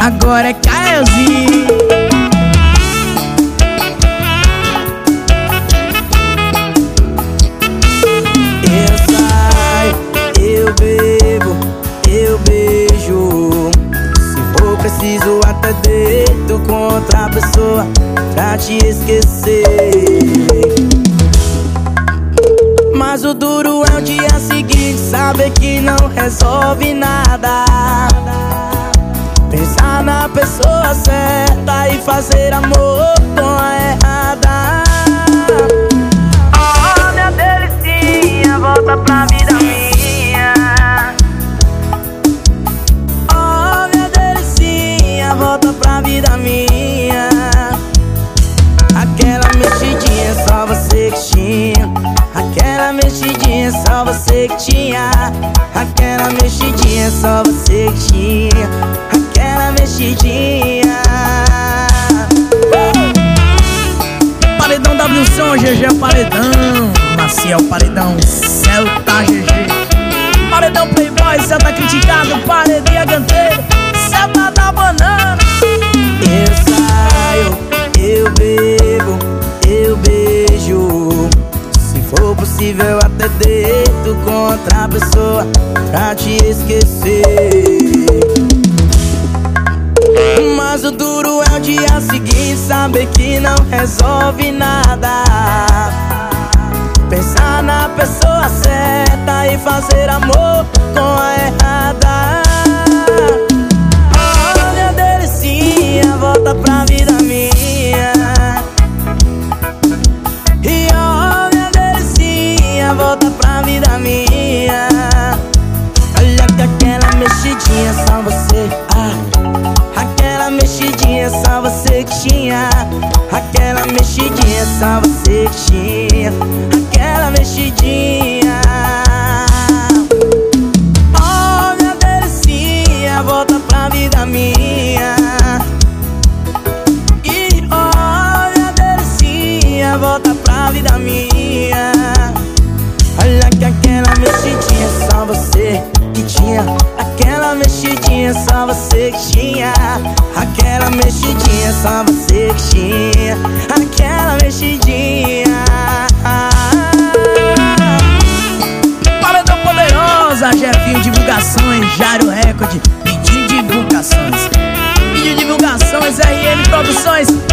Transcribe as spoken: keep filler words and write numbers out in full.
agora é Caelzinho. Eu saio, eu bebo, eu beijo. Se for preciso até deito contra a pessoa pra te esquecer. Mas o duro é o dia seguinte, saber que não resolve nada. Pensar na pessoa certa e fazer amor com a errada. Oh, minha delicinha, volta pra vida minha. Oh, minha delicinha, volta pra vida minha. Aquela mexidinha só você que tinha. Aquela mexidinha só você que tinha. Aquela mexidinha só você que tinha. Aquela mexidinha. Paredão W Som, G G Paredão. Maciel Paredão, Celta G G. Paredão Playboy, Celta Criticado. Paredinha Aganteiro, Celta da Banana. Eu saio, eu bebo, eu beijo. Se for possível até deito contra a pessoa pra te esquecer. Mas o duro é o dia seguinte, saber que não resolve nada. Pensar na pessoa certa e fazer amor com a errada. Oh, minha delicinha, volta pra vida minha. E oh, minha delicinha, volta pra vida minha. Olha que aquela mexidinha só você, ah. Aquela mexidinha só você que tinha. Aquela mexidinha só você que tinha. Aquela mexidinha. Oh, minha delicinha, volta pra vida minha. E oh, minha delicinha, volta pra vida minha. Olha que aquela mexidinha só você que tinha. Aquela mexidinha só você que tinha. Aquela mexidinha só você que tinha. Aquela mexidinha. Paredão Poderosa, Jefinho Divulgações, Jairo Record, Pedindo Divulgações. Pedindo Divulgações, R N Produções.